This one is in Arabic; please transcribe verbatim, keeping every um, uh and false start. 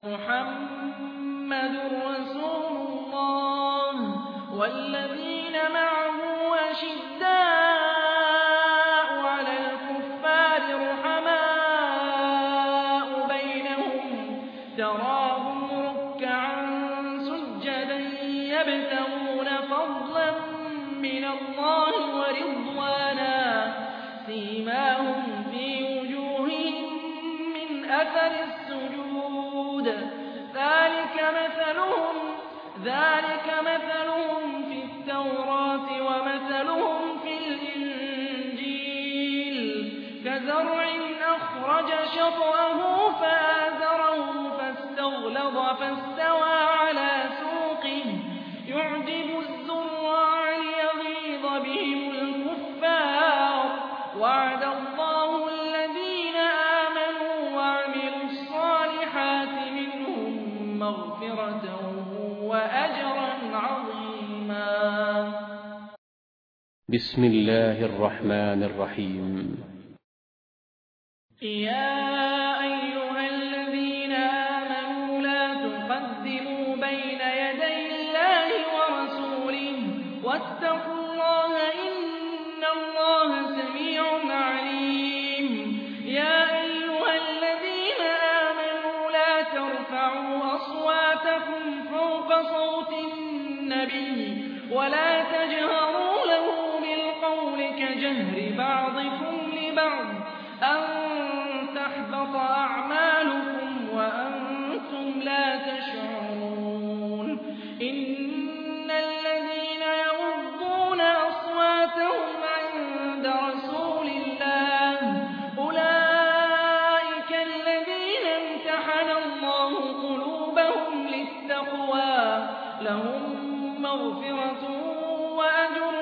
محمد رسول الله والذين معه أشداء على الكفار رحماء بينهم تراهم ركعا سجدا يبتغون فضلا من الله ورضوانا سيماهم في وجوههم من أثر السجود ذلك مثلهم ذلك مثلهم في التوراة ومثلهم في الإنجيل كزرع أخرج شطأه فآزره فاستغلظ فاستوى على سوقه يعجب الزراع ليغيظ بهم الكفار وعد الله الذين آمنوا وعملوا الصالحات منهم مغفرة وأجرا عظيما. بسم الله الرحمن الرحيم. يا أيها الذين آمنوا لا تقدموا بين يدي الله ورسوله واتقوا الله إن الله سميع عليم. يا أيها الذين آمنوا لا ترفعوا أصواتكم فوق صوت النبي ولا تجهروا له بالقول كجهر بعضكم لبعض أن تحبط أعمالكم وأنتم لا تشعرون. إن الذين يغضون أصواتهم عند رسول الله أولئك الذين امتحن الله قلوبهم للتقوى لهم مغفرة وأجر